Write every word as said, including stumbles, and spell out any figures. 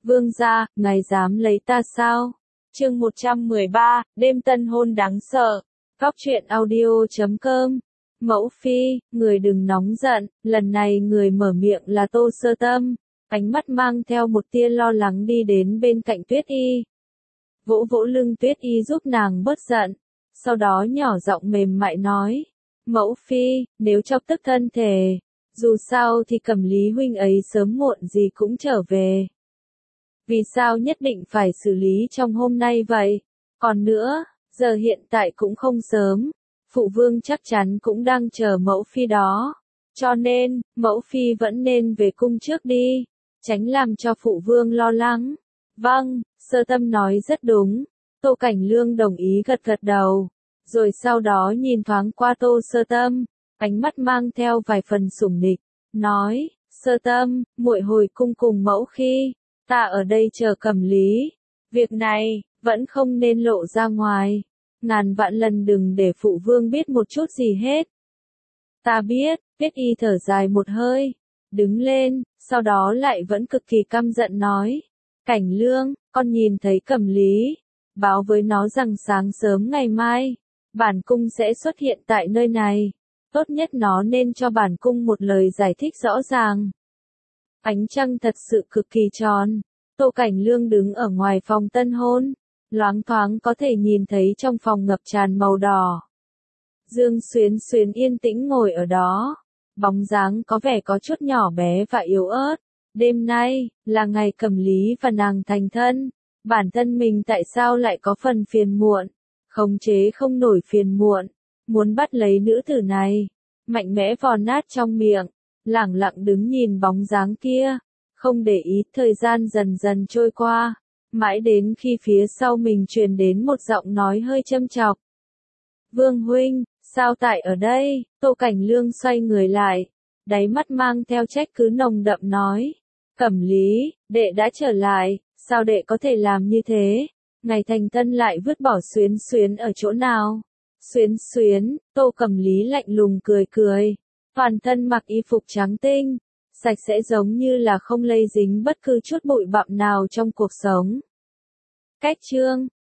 Vương gia, ngài dám lấy ta sao? Chương một trăm mười ba, đêm tân hôn đáng sợ. Góc truyện audio chấm com. Mẫu phi, người đừng nóng giận, lần này người mở miệng là Tô Sơ Tâm, ánh mắt mang theo một tia lo lắng đi đến bên cạnh Tuyết Y. Vỗ vỗ lưng Tuyết Y giúp nàng bớt giận, sau đó nhỏ giọng mềm mại nói, mẫu phi, nếu chọc tức thân thể, dù sao thì Cẩm Lý huynh ấy sớm muộn gì cũng trở về. Vì sao nhất định phải xử lý trong hôm nay vậy? Còn nữa, giờ hiện tại cũng không sớm, phụ vương chắc chắn cũng đang chờ mẫu phi đó. Cho nên, mẫu phi vẫn nên về cung trước đi, tránh làm cho phụ vương lo lắng. Vâng, Sơ Tâm nói rất đúng. Tô Cảnh Lương đồng ý gật gật đầu, rồi sau đó nhìn thoáng qua Tô Sơ Tâm, ánh mắt mang theo vài phần sủng nịch, nói, Sơ Tâm, muội hồi cung cùng mẫu khi, ta ở đây chờ Cẩm Lý. Việc này, vẫn không nên lộ ra ngoài. Ngàn vạn lần đừng để phụ vương biết một chút gì hết. Ta biết, Tuyết Y thở dài một hơi, đứng lên, sau đó lại vẫn cực kỳ căm giận nói. Cảnh Lương, con nhìn thấy Cẩm Lý, báo với nó rằng sáng sớm ngày mai, bản cung sẽ xuất hiện tại nơi này. Tốt nhất nó nên cho bản cung một lời giải thích rõ ràng. Ánh trăng thật sự cực kỳ tròn. Tô Cảnh Lương đứng ở ngoài phòng tân hôn, loáng thoáng có thể nhìn thấy trong phòng ngập tràn màu đỏ. Dương Xuyến Xuyến yên tĩnh ngồi ở đó, bóng dáng có vẻ có chút nhỏ bé và yếu ớt. Đêm nay, là ngày Cẩm Lý và nàng thành thân, bản thân mình tại sao lại có phần phiền muộn, khống chế không nổi phiền muộn, muốn bắt lấy nữ tử này, mạnh mẽ vò nát trong miệng, lẳng lặng đứng nhìn bóng dáng kia, không để ý. Thời gian dần dần trôi qua, mãi đến khi phía sau mình truyền đến một giọng nói hơi châm chọc. Vương huynh, sao tại ở đây? Tô Cảnh Lương xoay người lại, đáy mắt mang theo trách cứ nồng đậm nói. Cẩm Lý, đệ đã trở lại, sao đệ có thể làm như thế? Ngày thành thân lại vứt bỏ Xuyến Xuyến ở chỗ nào? Xuyến Xuyến, Tô Cẩm Lý lạnh lùng cười cười, toàn thân mặc y phục trắng tinh, sạch sẽ giống như là không lây dính bất cứ chút bụi bặm nào trong cuộc sống. Cách chương